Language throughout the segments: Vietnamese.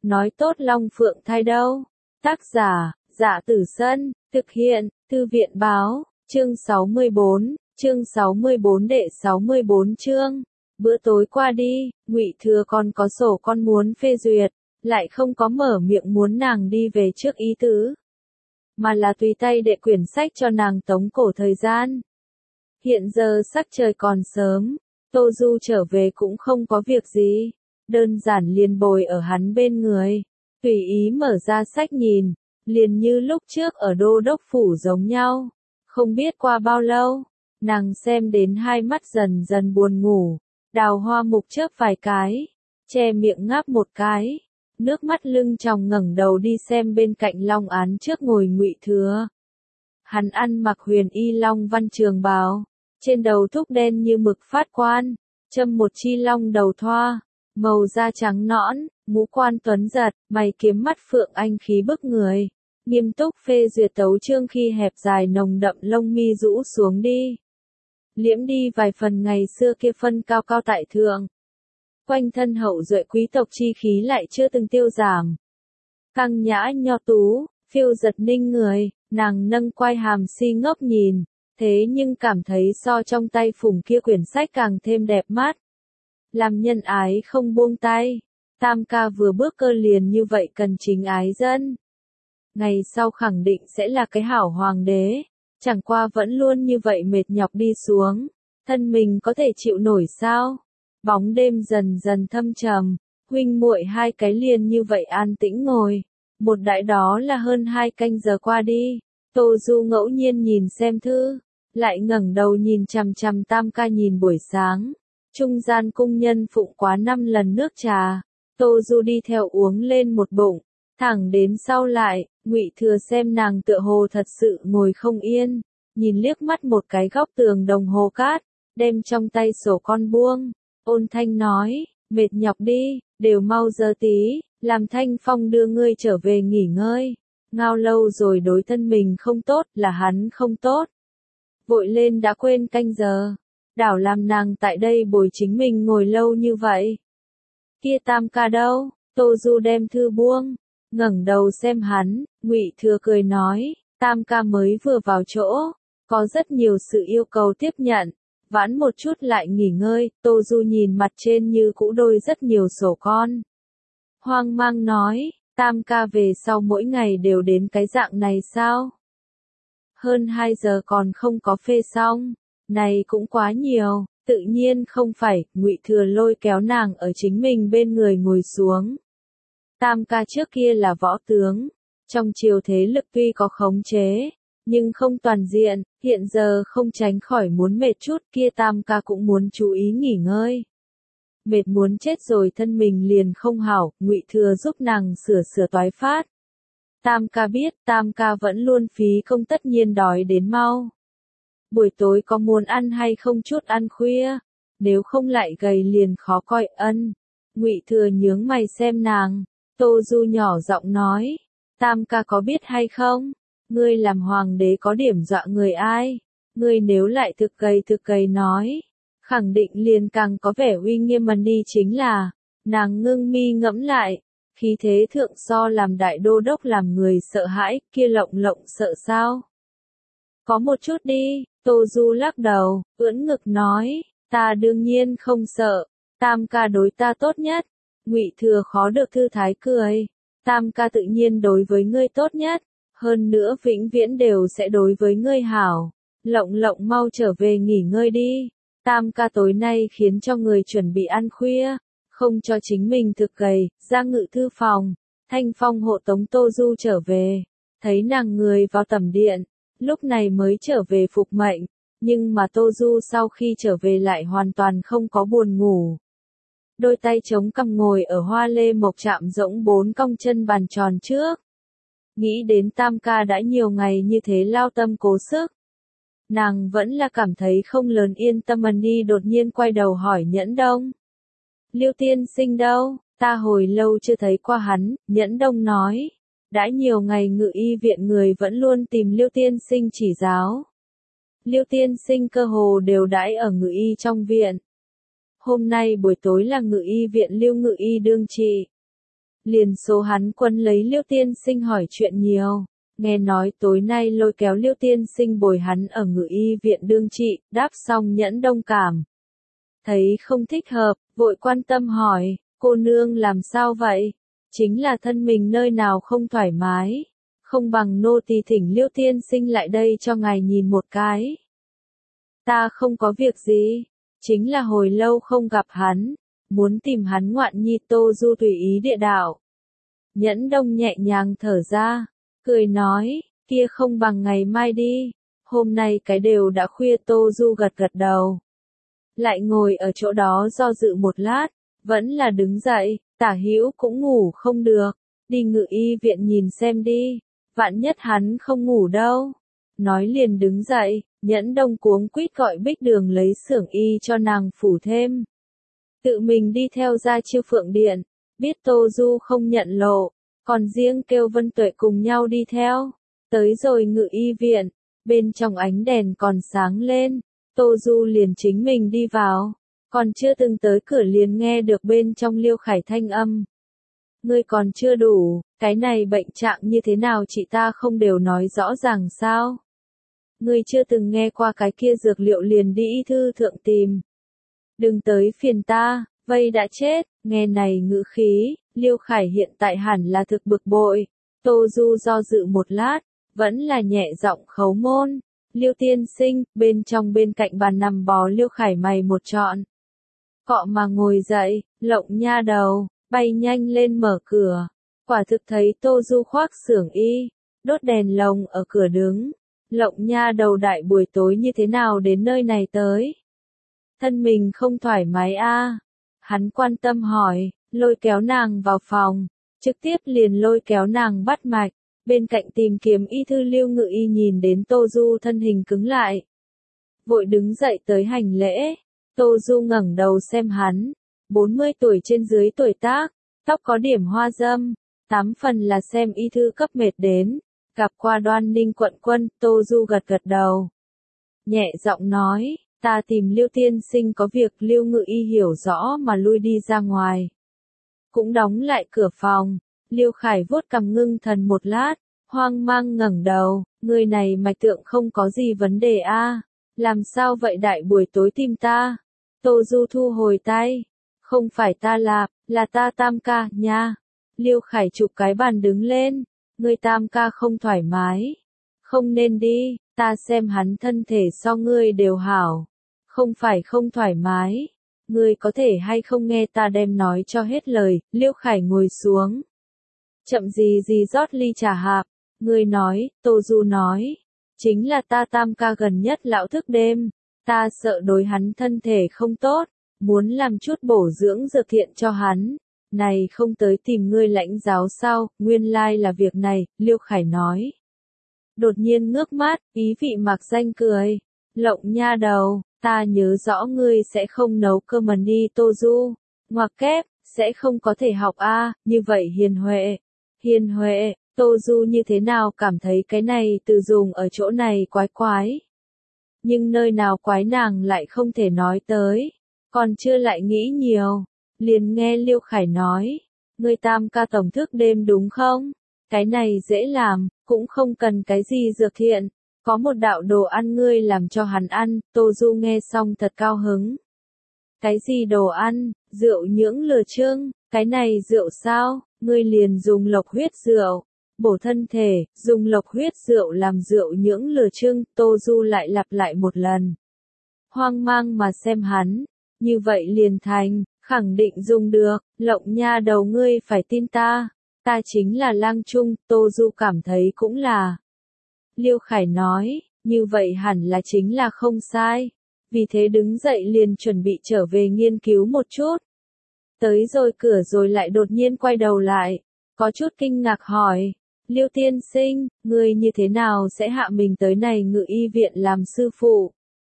nói tốt Long Phượng thai đâu. Tác giả, Dạ Tử Sân, thực hiện, Thư viện Báo, chương 64 đệ 64 chương. Bữa tối qua đi, Ngụy Thừa còn có sổ con muốn phê duyệt, lại không có mở miệng muốn nàng đi về trước ý tứ, mà là tùy tay đệ quyển sách cho nàng tống cổ thời gian. Hiện giờ sắc trời còn sớm, Tô Du trở về cũng không có việc gì, đơn giản liền bồi ở hắn bên người, tùy ý mở ra sách nhìn, liền như lúc trước ở đô đốc phủ giống nhau. Không biết qua bao lâu, nàng xem đến hai mắt dần dần buồn ngủ, Đào Hoa Mục chớp vài cái, che miệng ngáp một cái, nước mắt lưng tròng ngẩng đầu đi xem bên cạnh long án trước ngồi Ngụy Thừa. Hắn ăn mặc huyền y long văn trường bào, trên đầu thúc đen như mực phát quan, châm một chi long đầu thoa, màu da trắng nõn, ngũ quan tuấn giật, mày kiếm mắt phượng anh khí bức người, nghiêm túc phê duyệt tấu chương khi hẹp dài nồng đậm lông mi rũ xuống đi, liễm đi vài phần ngày xưa kia phân cao cao tại thượng. Quanh thân hậu duệ quý tộc chi khí lại chưa từng tiêu giảm. Căng nhã nho tú, phiêu giật ninh người, nàng nâng quai hàm si ngốc nhìn, thế nhưng cảm thấy so trong tay phủng kia quyển sách càng thêm đẹp mắt. Làm nhân ái không buông tay, Tam ca vừa bước cơ liền như vậy cần chính ái dân. Ngày sau khẳng định sẽ là cái hảo hoàng đế, chẳng qua vẫn luôn như vậy mệt nhọc đi xuống, thân mình có thể chịu nổi sao? Bóng đêm dần dần thâm trầm, huynh muội hai cái liền như vậy an tĩnh ngồi, một đại đó là hơn 2 canh giờ qua đi, Tô Du ngẫu nhiên nhìn xem thư, lại ngẩng đầu nhìn chằm chằm Tam ca nhìn buổi sáng, trung gian cung nhân phụng quá 5 lần nước trà, Tô Du đi theo uống lên một bụng, thẳng đến sau lại, Ngụy Thừa xem nàng tựa hồ thật sự ngồi không yên, nhìn liếc mắt một cái góc tường đồng hồ cát, đem trong tay sổ con buông. Ôn thanh nói, mệt nhọc đi, đều mau giờ tí, làm Thanh Phong đưa ngươi trở về nghỉ ngơi. Ngao lâu rồi đối thân mình không tốt, là hắn không tốt. Vội lên đã quên canh giờ, đảo làm nàng tại đây bồi chính mình ngồi lâu như vậy. Kia Tam ca đâu? Tô Du đem thư buông, ngẩng đầu xem hắn, Ngụy Thừa cười nói, Tam ca mới vừa vào chỗ, có rất nhiều sự yêu cầu tiếp nhận. Vãn một chút lại nghỉ ngơi, Tô Du nhìn mặt trên như cũ đôi rất nhiều sổ con. Hoang mang nói, Tam ca về sau mỗi ngày đều đến cái dạng này sao? Hơn 2 giờ còn không có phê xong, này cũng quá nhiều, tự nhiên không phải, Ngụy Thừa lôi kéo nàng ở chính mình bên người ngồi xuống. Tam ca trước kia là võ tướng, trong triều thế lực tuy có khống chế, nhưng không toàn diện, hiện giờ không tránh khỏi muốn mệt chút, kia Tam ca cũng muốn chú ý nghỉ ngơi. Mệt muốn chết rồi thân mình liền không hảo, Ngụy Thừa giúp nàng sửa toái phát. Tam ca biết, Tam ca vẫn luôn phí công tất nhiên đói đến mau. Buổi tối có muốn ăn hay không chút ăn khuya, nếu không lại gầy liền khó coi ân. Ngụy Thừa nhướng mày xem nàng, Tô Du nhỏ giọng nói, Tam ca có biết hay không? Ngươi làm hoàng đế có điểm dọa người ai? Ngươi nếu lại thực gầy nói, khẳng định liền càng có vẻ uy nghiêm mần đi chính là, nàng ngưng mi ngẫm lại, khí thế thượng so làm đại đô đốc làm người sợ hãi, kia lộng sợ sao? Có một chút đi, Tô Du lắc đầu, ưỡn ngực nói, ta đương nhiên không sợ, Tam ca đối ta tốt nhất. Ngụy Thừa khó được thư thái cười, Tam ca tự nhiên đối với ngươi tốt nhất. Hơn nữa vĩnh viễn đều sẽ đối với ngươi hảo. Lộng mau trở về nghỉ ngơi đi. Tam ca tối nay khiến cho người chuẩn bị ăn khuya, không cho chính mình thực gầy, ra ngự thư phòng. Thanh Phong hộ tống Tô Du trở về, thấy nàng người vào tẩm điện, lúc này mới trở về phục mệnh, nhưng mà Tô Du sau khi trở về lại hoàn toàn không có buồn ngủ. Đôi tay chống cằm ngồi ở hoa lê mộc chạm rỗng 4 cong chân bàn tròn trước. Nghĩ đến Tam ca đã nhiều ngày như thế lao tâm cố sức. Nàng vẫn là cảm thấy không lớn yên tâm đi đột nhiên quay đầu hỏi Nhẫn Đông. Liêu tiên sinh đâu, ta hồi lâu chưa thấy qua hắn, Nhẫn Đông nói. Đã nhiều ngày ngự y viện người vẫn luôn tìm Liêu tiên sinh chỉ giáo. Liêu tiên sinh cơ hồ đều đãi ở ngự y trong viện. Hôm nay buổi tối là ngự y viện Liêu ngự y đương trị. Liền số hắn quân lấy Liêu tiên sinh hỏi chuyện nhiều. Nghe nói tối nay lôi kéo Liêu tiên sinh bồi hắn ở Ngự y viện đương trị, đáp xong Nhẫn Đông cảm. Thấy không thích hợp, vội quan tâm hỏi, cô nương làm sao vậy? Chính là thân mình nơi nào không thoải mái. Không bằng nô tỳ thỉnh Liêu tiên sinh lại đây cho ngài nhìn một cái. Ta không có việc gì, chính là hồi lâu không gặp hắn, muốn tìm hắn ngoạn nhi Tô Du tùy ý địa đạo. Nhẫn Đông nhẹ nhàng thở ra, cười nói, kia không bằng ngày mai đi, hôm nay cái đều đã khuya. Tô Du gật gật đầu. Lại ngồi ở chỗ đó do dự một lát, vẫn là đứng dậy, Tả Hữu cũng ngủ không được, đi Ngự y viện nhìn xem đi, vạn nhất hắn không ngủ đâu. Nói liền đứng dậy, Nhẫn Đông cuống quýt gọi Bích Đường lấy xưởng y cho nàng phủ thêm. Tự mình đi theo ra Chiêu Phượng Điện, biết Tô Du không nhận lộ, còn riêng kêu Vân Tuệ cùng nhau đi theo. Tới rồi Ngự y viện, bên trong ánh đèn còn sáng lên, Tô Du liền chính mình đi vào, còn chưa từng tới cửa liền nghe được bên trong Liêu Khải thanh âm. Ngươi còn chưa đủ, cái này bệnh trạng như thế nào chị ta không đều nói rõ ràng sao? Ngươi chưa từng nghe qua cái kia dược liệu liền đi y thư thượng tìm. Đừng tới phiền ta, vây đã chết. Nghe này ngữ khí, Liêu Khải hiện tại hẳn là thực bực bội. Tô Du do dự một lát, vẫn là nhẹ giọng khấu môn. Liêu tiên sinh, bên cạnh bàn nằm bò Liêu Khải mày một trọn. Cọ mà ngồi dậy, Lộng nha đầu, bay nhanh lên mở cửa. Quả thực thấy Tô Du khoác xưởng y, đốt đèn lồng ở cửa đứng. Lộng nha đầu đại buổi tối như thế nào đến nơi này tới? Thân mình không thoải mái a? Hắn quan tâm hỏi, lôi kéo nàng vào phòng, trực tiếp liền lôi kéo nàng bắt mạch. Bên cạnh tìm kiếm y thư Liêu Ngự y nhìn đến Tô Du thân hình cứng lại. Vội đứng dậy tới hành lễ. Tô Du ngẩng đầu xem hắn, 40 tuổi trên dưới tuổi tác, tóc có điểm hoa dâm, 8 phần là xem y thư cấp mệt đến. Gặp qua Đoan Ninh quận quân, Tô Du gật gật đầu. Nhẹ giọng nói, ta tìm Liêu tiên sinh có việc. Liêu Ngự y hiểu rõ mà lui đi ra ngoài. Cũng đóng lại cửa phòng, Liêu Khải vuốt cằm ngưng thần một lát, hoang mang ngẩng đầu, người này mạch tượng không có gì vấn đề a, làm sao vậy đại buổi tối tìm ta? Tô Du thu hồi tay, không phải ta là ta Tam ca, nha. Liêu Khải chụp cái bàn đứng lên, ngươi Tam ca không thoải mái, không nên đi, ta xem hắn thân thể so ngươi đều hảo, không phải không thoải mái, ngươi có thể hay không nghe ta đem nói cho hết lời. Liêu Khải ngồi xuống, chậm gì rót ly trà hạp, ngươi nói, Tô Du nói, chính là ta Tam ca gần nhất lão thức đêm, ta sợ đối hắn thân thể không tốt, muốn làm chút bổ dưỡng dược thiện cho hắn. Này không tới tìm ngươi lãnh giáo sao? Nguyên lai là việc này, Liêu Khải nói. Đột nhiên ngước mắt, ý vị mạc danh cười. Lộng nha đầu, ta nhớ rõ ngươi sẽ không nấu cơm mần đi Tô Du. Ngoặc kép, sẽ không có thể học a, như vậy hiền huệ. Hiền huệ, Tô Du như thế nào cảm thấy cái này từ dùng ở chỗ này quái quái. Nhưng nơi nào quái nàng lại không thể nói tới. Còn chưa lại nghĩ nhiều. Liền nghe Liêu Khải nói, ngươi Tam ca tổng thức đêm đúng không? Cái này dễ làm, cũng không cần cái gì dược thiện, có một đạo đồ ăn ngươi làm cho hắn ăn. Tô Du nghe xong thật cao hứng. Cái gì đồ ăn? Rượu nhưỡng lừa trương, cái này rượu sao? Ngươi liền dùng lộc huyết rượu, bổ thân thể, dùng lộc huyết rượu làm rượu nhưỡng lừa trương. Tô Du lại lặp lại một lần. Hoang mang mà xem hắn, như vậy liền thành. Khẳng định dùng được, Lộng nha đầu ngươi phải tin ta, ta chính là lang trung. Tô Du cảm thấy cũng là. Liêu Khải nói, như vậy hẳn là chính là không sai, vì thế đứng dậy liền chuẩn bị trở về nghiên cứu một chút. Tới rồi cửa rồi lại đột nhiên quay đầu lại, có chút kinh ngạc hỏi, Liêu tiên sinh, ngươi như thế nào sẽ hạ mình tới này Ngự y viện làm sư phụ?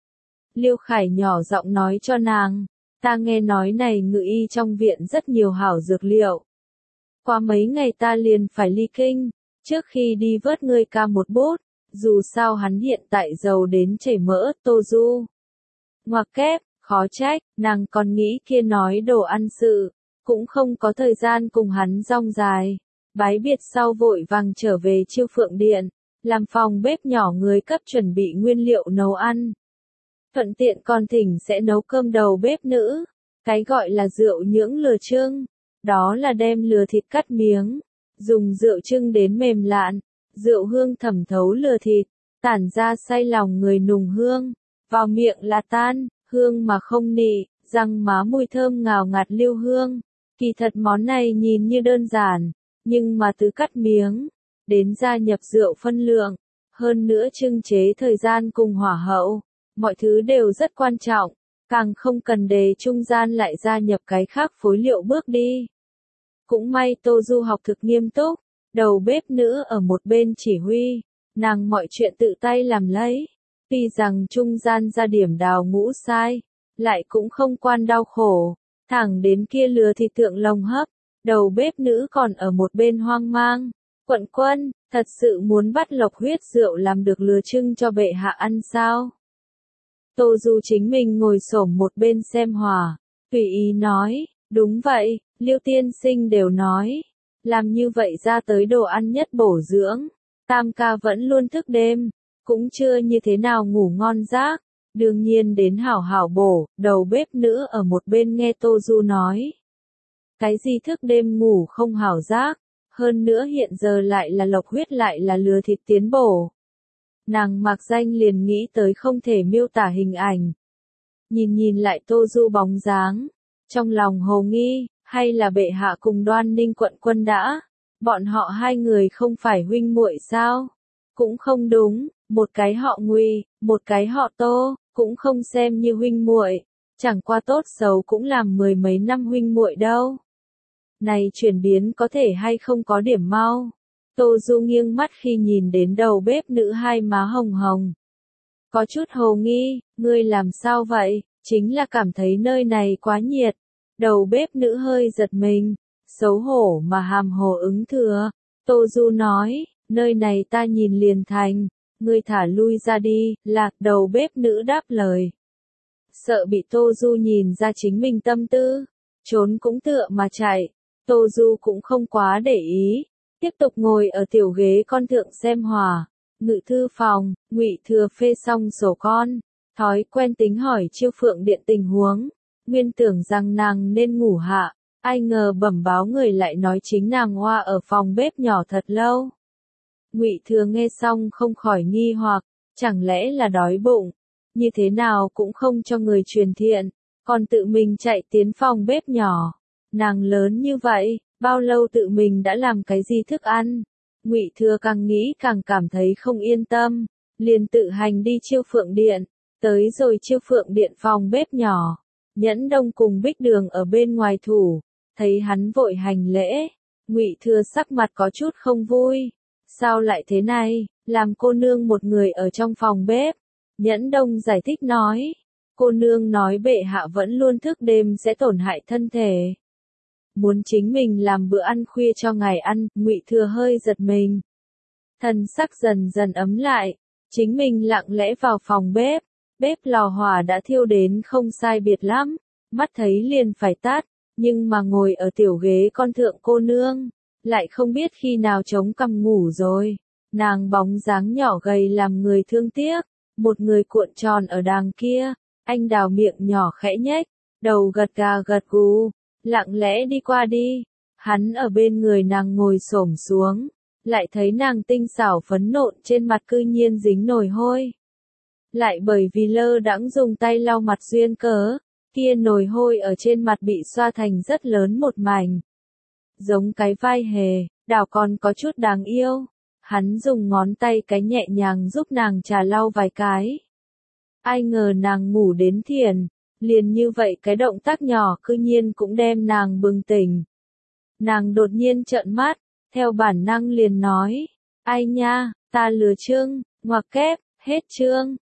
Liêu Khải nhỏ giọng nói cho nàng. Ta nghe nói này Ngự y trong viện rất nhiều hảo dược liệu. Qua mấy ngày ta liền phải ly kinh, trước khi đi vớt ngươi ca một bút, dù sao hắn hiện tại giàu đến chảy mỡ. Tô Du ngoặc kép, khó trách, nàng còn nghĩ kia nói đồ ăn sự, cũng không có thời gian cùng hắn rong dài. Bái biệt sau vội vàng trở về Chiêu Phượng Điện, làm phòng bếp nhỏ người cấp chuẩn bị nguyên liệu nấu ăn. Thuận tiện còn thỉnh sẽ nấu cơm đầu bếp nữ. Cái gọi là rượu nhưỡng lừa trưng, đó là đem lừa thịt cắt miếng, dùng rượu trưng đến mềm lạn, rượu hương thẩm thấu lừa thịt, tản ra say lòng người nùng hương, vào miệng là tan, hương mà không nị, răng má mùi thơm ngào ngạt lưu hương. Kỳ thật món này nhìn như đơn giản, nhưng mà từ cắt miếng, đến gia nhập rượu phân lượng, hơn nữa trưng chế thời gian cùng hỏa hậu, mọi thứ đều rất quan trọng, càng không cần để trung gian lại gia nhập cái khác phối liệu bước đi. Cũng may Tô Du học thực nghiêm túc, đầu bếp nữ ở một bên chỉ huy, nàng mọi chuyện tự tay làm lấy, tuy rằng trung gian ra điểm đào ngũ sai, lại cũng không quan đau khổ, thẳng đến kia lừa thịt thượng lồng hấp, đầu bếp nữ còn ở một bên hoang mang, quận quân, thật sự muốn bắt lộc huyết rượu làm được lừa trưng cho bệ hạ ăn sao? Tô Du chính mình ngồi xổm một bên xem hòa, tùy ý nói, đúng vậy, Liêu tiên sinh đều nói, làm như vậy ra tới đồ ăn nhất bổ dưỡng, tam ca vẫn luôn thức đêm, cũng chưa như thế nào ngủ ngon giấc, đương nhiên đến hảo hảo bổ, đầu bếp nữ ở một bên nghe Tô Du nói. Cái gì thức đêm ngủ không hảo giấc, hơn nữa hiện giờ lại là lộc huyết lại là lừa thịt tiến bổ. Nàng mặc danh liền nghĩ tới không thể miêu tả hình ảnh. Nhìn lại Tô Du bóng dáng, trong lòng hồ nghi, hay là bệ hạ cùng Đoan Ninh quận quân đã? Bọn họ hai người không phải huynh muội sao? Cũng không đúng, một cái họ Ngụy, một cái họ Tô, cũng không xem như huynh muội, chẳng qua tốt xấu cũng làm mười mấy năm huynh muội đâu. Này chuyển biến có thể hay không có điểm mau? Tô Du nghiêng mắt khi nhìn đến đầu bếp nữ hai má hồng hồng. Có chút hồ nghi, ngươi làm sao vậy? Chính là cảm thấy nơi này quá nhiệt. Đầu bếp nữ hơi giật mình, xấu hổ mà hàm hồ ứng thừa. Tô Du nói, nơi này ta nhìn liền thành, ngươi thả lui ra đi, lạc đầu bếp nữ đáp lời. Sợ bị Tô Du nhìn ra chính mình tâm tư, trốn cũng tựa mà chạy, Tô Du cũng không quá để ý. Tiếp tục ngồi ở tiểu ghế con thượng xem hòa, ngự thư phòng, Ngụy Thừa phê xong sổ con, thói quen tính hỏi Chiêu Phượng Điện tình huống, nguyên tưởng rằng nàng nên ngủ hạ, ai ngờ bẩm báo người lại nói chính nàng hoa ở phòng bếp nhỏ thật lâu. Ngụy Thừa nghe xong không khỏi nghi hoặc, chẳng lẽ là đói bụng, như thế nào cũng không cho người truyền thiện, còn tự mình chạy tiến phòng bếp nhỏ, nàng lớn như vậy. Bao lâu tự mình đã làm cái gì thức ăn? Ngụy Thừa càng nghĩ càng cảm thấy không yên tâm, liền tự hành đi Chiêu Phượng Điện, tới rồi Chiêu Phượng Điện phòng bếp nhỏ, Nhẫn Đông cùng Bích Đường ở bên ngoài thủ, thấy hắn vội hành lễ, Ngụy Thừa sắc mặt có chút không vui, sao lại thế này, làm cô nương một người ở trong phòng bếp, Nhẫn Đông giải thích nói, cô nương nói bệ hạ vẫn luôn thức đêm sẽ tổn hại thân thể. Muốn chính mình làm bữa ăn khuya cho ngài ăn, Ngụy Thừa hơi giật mình. Thần sắc dần dần ấm lại, chính mình lặng lẽ vào phòng bếp, bếp lò hỏa đã thiêu đến không sai biệt lắm, mắt thấy liền phải tắt, nhưng mà ngồi ở tiểu ghế con thượng cô nương, lại không biết khi nào chống cằm ngủ rồi, nàng bóng dáng nhỏ gầy làm người thương tiếc, một người cuộn tròn ở đàng kia, anh đào miệng nhỏ khẽ nhếch, đầu gật gà gật gù. Lặng lẽ đi qua đi, hắn ở bên người nàng ngồi xổm xuống, lại thấy nàng tinh xảo phấn nộn trên mặt cư nhiên dính nồi hôi. Lại bởi vì lơ đãng dùng tay lau mặt duyên cớ, kia nồi hôi ở trên mặt bị xoa thành rất lớn một mảnh. Giống cái vai hề, đảo còn có chút đáng yêu. Hắn dùng ngón tay cái nhẹ nhàng giúp nàng trà lau vài cái. Ai ngờ nàng ngủ đến thiền. Liền như vậy cái động tác nhỏ cư nhiên cũng đem nàng bừng tỉnh. Nàng đột nhiên trợn mắt, theo bản năng liền nói, ai nha, ta lừa chương, ngoặc kép, hết chương.